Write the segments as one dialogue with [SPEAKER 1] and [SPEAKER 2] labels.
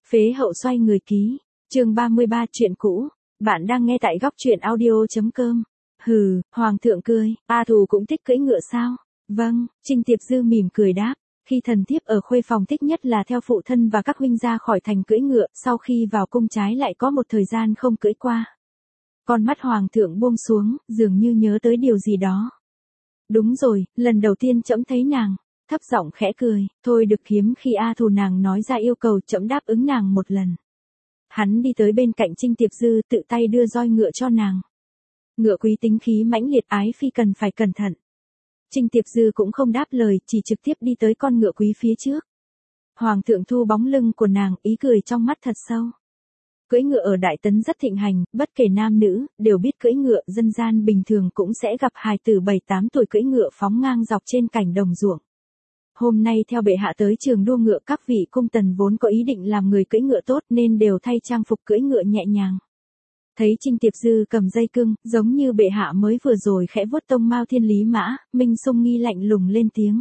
[SPEAKER 1] Phế hậu xoay người ký, chương 33 chuyện cũ, bạn đang nghe tại góc truyện audio.com. Hừ, Hoàng thượng cười, A Thù cũng thích cưỡi ngựa sao? Vâng, Trinh Tiệp Dư mỉm cười đáp, khi thần thiếp ở khuê phòng thích nhất là theo phụ thân và các huynh ra khỏi thành cưỡi ngựa, sau khi vào cung trái lại có một thời gian không cưỡi qua. Con mắt Hoàng thượng buông xuống, dường như nhớ tới điều gì đó. Đúng rồi, lần đầu tiên trẫm thấy nàng. Thấp giọng khẽ cười, thôi được hiếm khi A Thù nàng nói ra yêu cầu trẫm đáp ứng nàng một lần. Hắn đi tới bên cạnh Trinh Tiệp Dư tự tay đưa roi ngựa cho nàng. Ngựa quý tính khí mãnh liệt ái phi cần phải cẩn thận. Trinh Tiệp Dư cũng không đáp lời, chỉ trực tiếp đi tới con ngựa quý phía trước. Hoàng thượng thu bóng lưng của nàng, ý cười trong mắt thật sâu. Cưỡi ngựa ở Đại Tấn rất thịnh hành, bất kể nam nữ, đều biết cưỡi ngựa, dân gian bình thường cũng sẽ gặp hài tử 7-8 tuổi cưỡi ngựa phóng ngang dọc trên cảnh đồng ruộng. Hôm nay theo bệ hạ tới trường đua ngựa, các vị cung tần vốn có ý định làm người cưỡi ngựa tốt nên đều thay trang phục cưỡi ngựa nhẹ nhàng. Thấy Trinh Tiệp Dư cầm dây cương, giống như bệ hạ mới vừa rồi khẽ vuốt tông mao thiên lý mã, Minh Sung nghi lạnh lùng lên tiếng.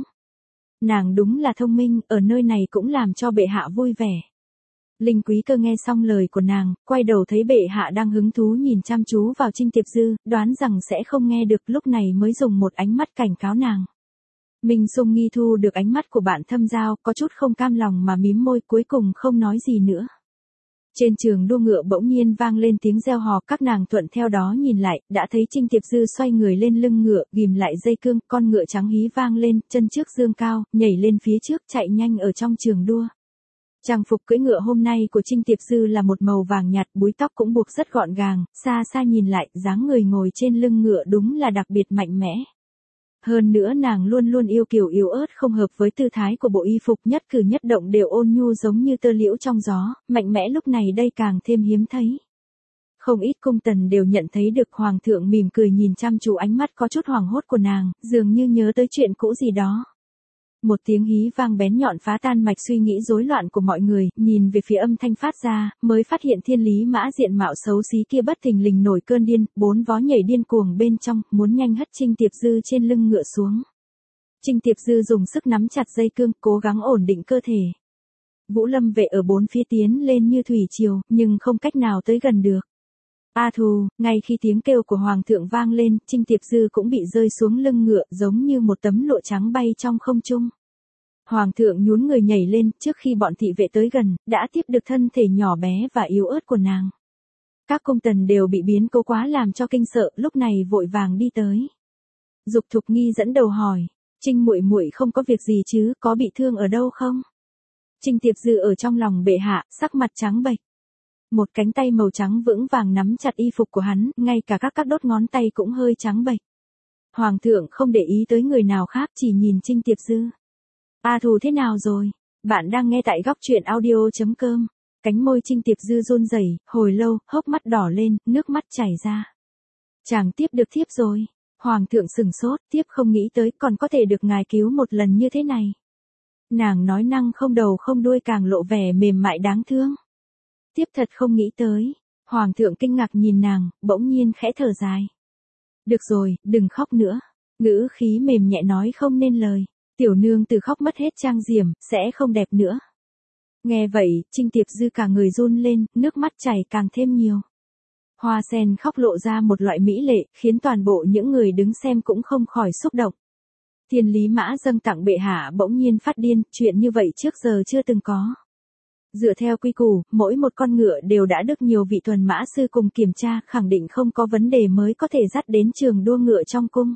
[SPEAKER 1] Nàng đúng là thông minh, ở nơi này cũng làm cho bệ hạ vui vẻ. Linh Quý Cơ nghe xong lời của nàng, quay đầu thấy bệ hạ đang hứng thú nhìn chăm chú vào Trinh Tiệp Dư, đoán rằng sẽ không nghe được, lúc này mới dùng một ánh mắt cảnh cáo nàng. Minh Sung nghi thu được ánh mắt của bạn thâm giao, có chút không cam lòng mà mím môi, cuối cùng không nói gì nữa. Trên trường đua ngựa bỗng nhiên vang lên tiếng reo hò, các nàng thuận theo đó nhìn lại, đã thấy Trinh Tiệp Dư xoay người lên lưng ngựa, ghìm lại dây cương, con ngựa trắng hí vang lên, chân trước dương cao, nhảy lên phía trước, chạy nhanh ở trong trường đua. Trang phục cưỡi ngựa hôm nay của Trinh Tiệp Dư là một màu vàng nhạt, búi tóc cũng buộc rất gọn gàng, xa xa nhìn lại, dáng người ngồi trên lưng ngựa đúng là đặc biệt mạnh mẽ. Hơn nữa nàng luôn luôn yêu kiều yếu ớt, không hợp với tư thái của bộ y phục, nhất cử nhất động đều ôn nhu giống như tơ liễu trong gió, mạnh mẽ lúc này đây càng thêm hiếm thấy. Không ít cung tần đều nhận thấy được Hoàng thượng mỉm cười nhìn chăm chú, ánh mắt có chút hoảng hốt của nàng, dường như nhớ tới chuyện cũ gì đó. Một tiếng hí vang bén nhọn phá tan mạch suy nghĩ rối loạn của mọi người, nhìn về phía âm thanh phát ra, mới phát hiện thiên lý mã diện mạo xấu xí kia bất thình lình nổi cơn điên, 4 vó nhảy điên cuồng bên trong, muốn nhanh hất Trinh Tiệp Dư trên lưng ngựa xuống. Trinh Tiệp Dư dùng sức nắm chặt dây cương, cố gắng ổn định cơ thể. Vũ Lâm vệ ở bốn phía tiến lên như thủy triều, nhưng không cách nào tới gần được. A Thù, ngay khi tiếng kêu của Hoàng thượng vang lên, Trinh Tiệp Dư cũng bị rơi xuống lưng ngựa, giống như một tấm lụa trắng bay trong không trung. Hoàng thượng nhún người nhảy lên, trước khi bọn thị vệ tới gần, đã tiếp được thân thể nhỏ bé và yếu ớt của nàng. Các cung tần đều bị biến cố quá làm cho kinh sợ, lúc này vội vàng đi tới. Dục Thục Nghi dẫn đầu hỏi, Trinh muội muội không có việc gì chứ, có bị thương ở đâu không? Trinh Tiệp Dư ở trong lòng bệ hạ, sắc mặt trắng bệch. Một cánh tay màu trắng vững vàng nắm chặt y phục của hắn, ngay cả các đốt ngón tay cũng hơi trắng bệch. Hoàng thượng không để ý tới người nào khác, chỉ nhìn Trinh Tiệp Dư. A Thù thế nào rồi? Bạn đang nghe tại góc truyện audio.com. Cánh môi Trinh Tiệp Dư run rẩy, hồi lâu, hốc mắt đỏ lên, nước mắt chảy ra. Chàng tiếp được thiếp rồi. Hoàng thượng sừng sốt, tiếp không nghĩ tới còn có thể được ngài cứu một lần như thế này. Nàng nói năng không đầu không đuôi, càng lộ vẻ mềm mại đáng thương. Tiếp thật không nghĩ tới. Hoàng thượng kinh ngạc nhìn nàng, bỗng nhiên khẽ thở dài. Được rồi, đừng khóc nữa. Ngữ khí mềm nhẹ nói không nên lời. Tiểu nương từ khóc mất hết trang diệm, sẽ không đẹp nữa. Nghe vậy, Trinh Tiệp Dư cả người run lên, nước mắt chảy càng thêm nhiều. Hoa sen khóc lộ ra một loại mỹ lệ, khiến toàn bộ những người đứng xem cũng không khỏi xúc động. Thiên lý mã dâng tặng bệ hạ bỗng nhiên phát điên, chuyện như vậy trước giờ chưa từng có. Dựa theo quy củ, mỗi một con ngựa đều đã được nhiều vị tuần mã sư cùng kiểm tra, khẳng định không có vấn đề mới có thể dắt đến trường đua ngựa trong cung.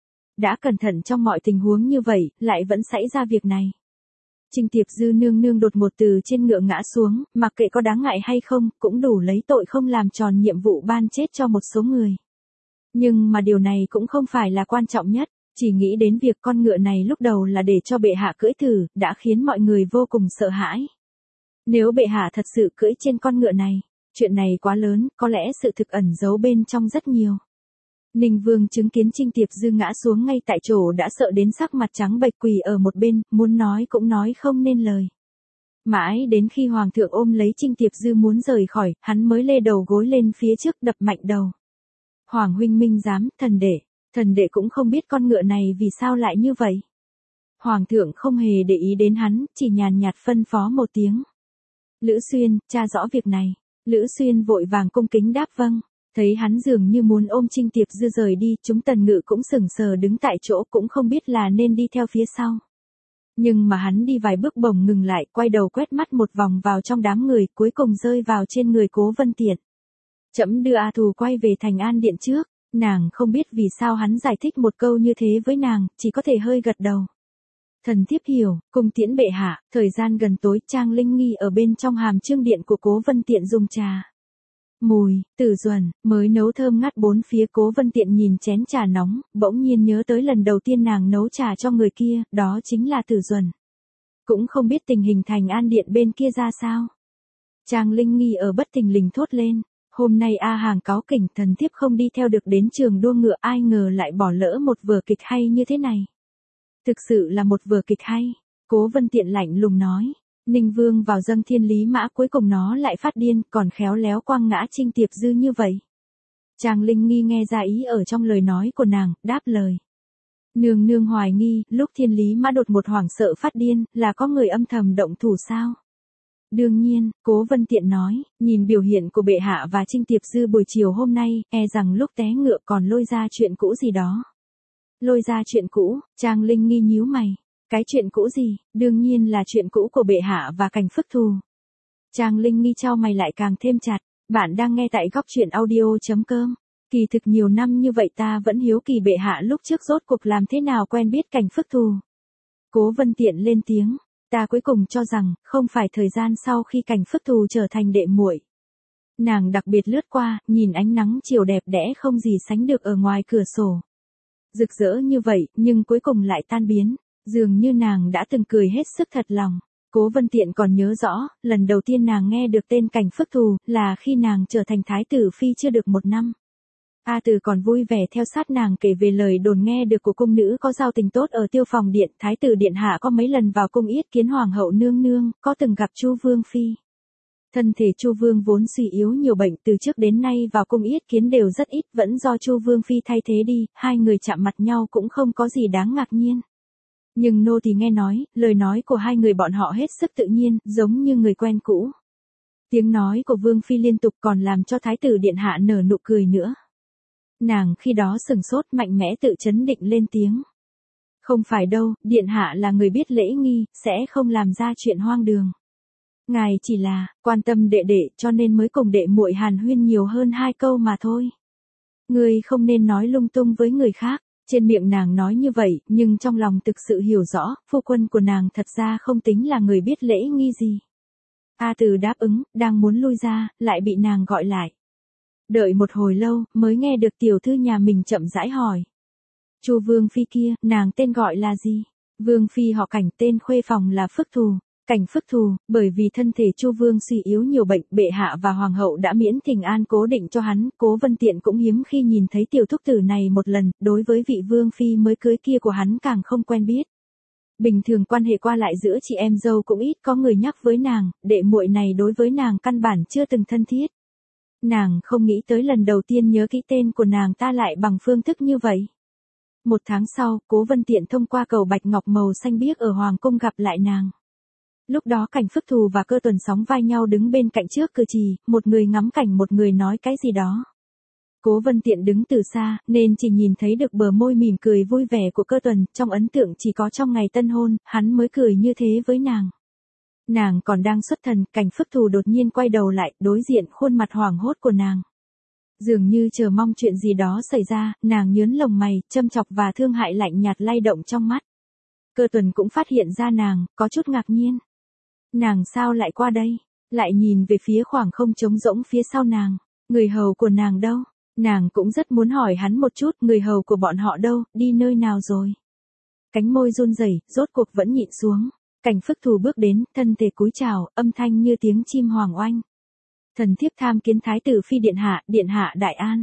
[SPEAKER 1] Đã cẩn thận trong mọi tình huống như vậy, lại vẫn xảy ra việc này. Trinh Tiệp Dư nương nương đột một từ trên ngựa ngã xuống, mặc kệ có đáng ngại hay không, cũng đủ lấy tội không làm tròn nhiệm vụ ban chết cho một số người. Nhưng mà điều này cũng không phải là quan trọng nhất, chỉ nghĩ đến việc con ngựa này lúc đầu là để cho bệ hạ cưỡi thử, đã khiến mọi người vô cùng sợ hãi. Nếu bệ hạ thật sự cưỡi trên con ngựa này, chuyện này quá lớn, có lẽ sự thực ẩn giấu bên trong rất nhiều. Ninh Vương chứng kiến Trinh Tiệp Dư ngã xuống ngay tại chỗ đã sợ đến sắc mặt trắng bệch, quỳ ở một bên, muốn nói cũng nói không nên lời. Mãi đến khi Hoàng thượng ôm lấy Trinh Tiệp Dư muốn rời khỏi, hắn mới lê đầu gối lên phía trước đập mạnh đầu. Hoàng huynh minh giám, thần đệ cũng không biết con ngựa này vì sao lại như vậy. Hoàng thượng không hề để ý đến hắn, chỉ nhàn nhạt phân phó một tiếng. Lữ Xuyên, tra rõ việc này. Lữ Xuyên vội vàng cung kính đáp vâng. Thấy hắn dường như muốn ôm Trinh Tiệp Dư rời đi, chúng Tần Ngự cũng sững sờ đứng tại chỗ cũng không biết là nên đi theo phía sau. Nhưng mà hắn đi vài bước bỗng ngừng lại, quay đầu quét mắt một vòng vào trong đám người, cuối cùng rơi vào trên người Cố Vân Tiện. Trẫm đưa A Thù quay về Thành An Điện trước. Nàng không biết vì sao hắn giải thích một câu như thế với nàng, chỉ có thể hơi gật đầu. Thần thiếp hiểu, cung tiễn bệ hạ. Thời gian gần tối, Trang Linh Nghi ở bên trong hàm chương điện của Cố Vân Tiện dùng trà. Mùi, tử duẩn, mới nấu thơm ngát bốn phía. Cố Vân Tiện nhìn chén trà nóng, bỗng nhiên nhớ tới lần đầu tiên nàng nấu trà cho người kia, đó chính là tử duẩn. Cũng không biết tình hình Thành An Điện bên kia ra sao. Trang Linh Nghi ở bất thình lình thốt lên. Hôm nay A Hàng cáo kỉnh, thần thiếp không đi theo được đến trường đua ngựa, ai ngờ lại bỏ lỡ một vở kịch hay như thế này. Thực sự là một vở kịch hay. Cố Vân Tiện lạnh lùng nói. Ninh Vương vào dâng thiên lý mã, cuối cùng nó lại phát điên, còn khéo léo quăng ngã Trinh Tiệp Dư như vậy. Trang Linh Nghi nghe ra ý ở trong lời nói của nàng, đáp lời. Nương nương hoài nghi, lúc thiên lý mã đột một hoảng sợ phát điên, là có người âm thầm động thủ sao? Đương nhiên, Cố Vân Tiện nói, nhìn biểu hiện của bệ hạ và Trinh Tiệp Dư buổi chiều hôm nay, e rằng lúc té ngựa còn lôi ra chuyện cũ gì đó. Lôi ra chuyện cũ, Trang Linh Nghi nhíu mày. Cái chuyện cũ gì? Đương nhiên là chuyện cũ của bệ hạ và Cảnh Phức Thù. Trang Linh Nghi chau mày lại càng thêm chặt. Bạn đang nghe tại góc truyện audio.com. Kỳ thực nhiều năm như vậy ta vẫn hiếu kỳ bệ hạ lúc trước rốt cuộc làm thế nào quen biết Cảnh Phức Thù. Cố Vân Tiện lên tiếng. Ta cuối cùng cho rằng, không phải thời gian sau khi Cảnh Phức Thù trở thành đệ muội. Nàng đặc biệt lướt qua, nhìn ánh nắng chiều đẹp đẽ không gì sánh được ở ngoài cửa sổ. Rực rỡ như vậy, nhưng cuối cùng lại tan biến. Dường như nàng đã từng cười hết sức thật lòng. Cố Vân Tiện còn nhớ rõ, lần đầu tiên nàng nghe được tên Cảnh Phức Thù, là khi nàng trở thành thái tử phi chưa được 1 năm. A Từ còn vui vẻ theo sát nàng kể về lời đồn nghe được của cung nữ có giao tình tốt ở Tiêu Phòng Điện. Thái tử điện hạ có mấy lần vào cung yết kiến hoàng hậu nương nương, có từng gặp Chu Vương phi. Thân thể Chu Vương vốn suy yếu nhiều bệnh, từ trước đến nay vào cung yết kiến đều rất ít, vẫn do Chu Vương phi thay thế đi, hai người chạm mặt nhau cũng không có gì đáng ngạc nhiên. Nhưng nô thì nghe nói, lời nói của hai người bọn họ hết sức tự nhiên, giống như người quen cũ. Tiếng nói của Vương phi liên tục còn làm cho thái tử điện hạ nở nụ cười nữa. Nàng khi đó sừng sốt, mạnh mẽ tự chấn định lên tiếng. Không phải đâu, điện hạ là người biết lễ nghi, sẽ không làm ra chuyện hoang đường. Ngài chỉ là quan tâm đệ đệ, cho nên mới cùng đệ muội hàn huyên nhiều hơn 2 câu mà thôi. Ngươi không nên nói lung tung với người khác. Trên miệng nàng nói như vậy, nhưng trong lòng thực sự hiểu rõ, phu quân của nàng thật ra không tính là người biết lễ nghi gì. A Từ đáp ứng, đang muốn lui ra, lại bị nàng gọi lại. Đợi một hồi lâu, mới nghe được tiểu thư nhà mình chậm rãi hỏi. Chu Vương phi kia, nàng tên gọi là gì? Vương phi họ Cảnh, tên khuê phòng là Phức Thù. Cảnh Phức Thù, bởi vì thân thể Chu Vương suy yếu nhiều bệnh, bệ hạ và hoàng hậu đã miễn thỉnh an cố định cho hắn. Cố Vân Tiện cũng hiếm khi nhìn thấy tiểu thúc tử này một lần, đối với vị vương phi mới cưới kia của hắn càng không quen biết. Bình thường quan hệ qua lại giữa chị em dâu cũng ít có người nhắc với nàng, đệ muội này đối với nàng căn bản chưa từng thân thiết. Nàng không nghĩ tới lần đầu tiên nhớ kỹ tên của nàng ta lại bằng phương thức như vậy. 1 tháng sau, Cố Vân Tiện thông qua cầu bạch ngọc màu xanh biếc ở hoàng cung gặp lại nàng. Lúc đó Cảnh Phức Thù và Cơ Tuần sóng vai nhau đứng bên cạnh trước cửa trì, một người ngắm cảnh một người nói cái gì đó. Cố Vân Tiện đứng từ xa, nên chỉ nhìn thấy được bờ môi mỉm cười vui vẻ của Cơ Tuần, trong ấn tượng chỉ có trong ngày tân hôn, hắn mới cười như thế với nàng. Nàng còn đang xuất thần, Cảnh Phức Thù đột nhiên quay đầu lại, đối diện khuôn mặt hoảng hốt của nàng. Dường như chờ mong chuyện gì đó xảy ra, nàng nhớn lồng mày, châm chọc và thương hại lạnh nhạt lay động trong mắt. Cơ Tuần cũng phát hiện ra nàng, có chút ngạc nhiên. Nàng sao lại qua đây? Lại nhìn về phía khoảng không trống rỗng phía sau nàng. Người hầu của nàng đâu? Nàng cũng rất muốn hỏi hắn một chút, người hầu của bọn họ đâu, đi nơi nào rồi? Cánh môi run rẩy, rốt cuộc vẫn nhịn xuống. Cảnh Phức Thù bước đến, thân thể cúi chào, âm thanh như tiếng chim hoàng oanh. Thần thiếp tham kiến thái tử phi điện hạ đại an.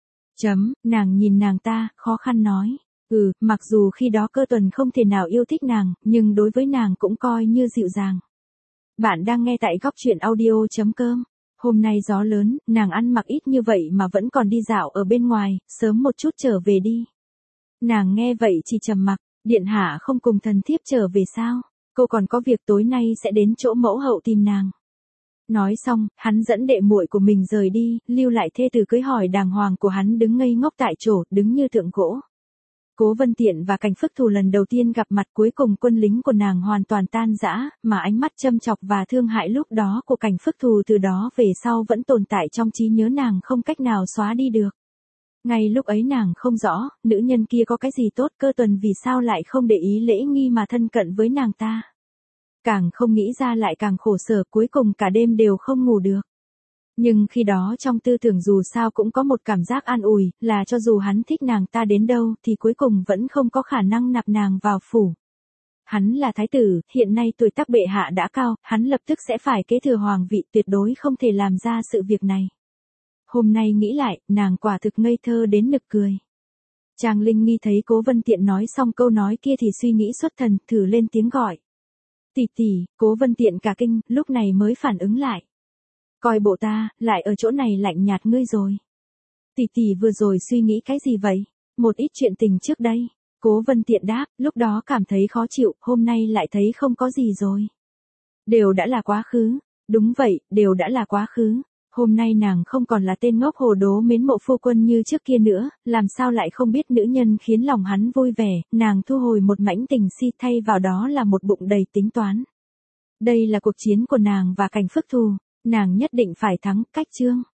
[SPEAKER 1] Nàng nhìn nàng ta, khó khăn nói. Mặc dù khi đó Cơ Tuần không thể nào yêu thích nàng, nhưng đối với nàng cũng coi như dịu dàng. Bạn đang nghe tại góc truyện audio.com. Hôm nay gió lớn, nàng ăn mặc ít như vậy mà vẫn còn đi dạo ở bên ngoài, sớm một chút trở về đi. Nàng nghe vậy chỉ trầm mặc, điện hạ không cùng thần thiếp trở về sao? Cô còn có việc tối nay sẽ đến chỗ mẫu hậu tìm nàng. Nói xong, hắn dẫn đệ muội của mình rời đi, lưu lại thê tử cưới hỏi đàng hoàng của hắn đứng ngây ngốc tại chỗ, đứng như tượng gỗ. Cố Vân Tiện và Cảnh Phức Thù lần đầu tiên gặp mặt, cuối cùng quân lính của nàng hoàn toàn tan rã, mà ánh mắt châm chọc và thương hại lúc đó của Cảnh Phức Thù từ đó về sau vẫn tồn tại trong trí nhớ nàng không cách nào xóa đi được. Ngay lúc ấy nàng không rõ, nữ nhân kia có cái gì tốt, Cơ Tuần vì sao lại không để ý lễ nghi mà thân cận với nàng ta. Càng không nghĩ ra lại càng khổ sở, cuối cùng cả đêm đều không ngủ được. Nhưng khi đó trong tư tưởng dù sao cũng có một cảm giác an ủi, là cho dù hắn thích nàng ta đến đâu thì cuối cùng vẫn không có khả năng nạp nàng vào phủ. Hắn là thái tử, hiện nay tuổi tác bệ hạ đã cao, hắn lập tức sẽ phải kế thừa hoàng vị, tuyệt đối không thể làm ra sự việc này. Hôm nay nghĩ lại, nàng quả thực ngây thơ đến nực cười. Trang Linh Nghi thấy Cố Vân Tiện nói xong câu nói kia thì suy nghĩ xuất thần, thử lên tiếng gọi. Tỷ tỷ. Cố Vân Tiện cả kinh, lúc này mới phản ứng lại. Coi bộ ta, lại ở chỗ này lạnh nhạt ngươi rồi. Tỷ tỷ vừa rồi suy nghĩ cái gì vậy? Một ít chuyện tình trước đây. Cố Vân Tiện đáp, lúc đó cảm thấy khó chịu, hôm nay lại thấy không có gì rồi. Đều đã là quá khứ. Đúng vậy, đều đã là quá khứ. Hôm nay nàng không còn là tên ngốc hồ đố mến mộ phu quân như trước kia nữa, làm sao lại không biết nữ nhân khiến lòng hắn vui vẻ, nàng thu hồi một mảnh tình si, thay vào đó là một bụng đầy tính toán. Đây là cuộc chiến của nàng và Cảnh Phức Thù, nàng nhất định phải thắng, cách chương.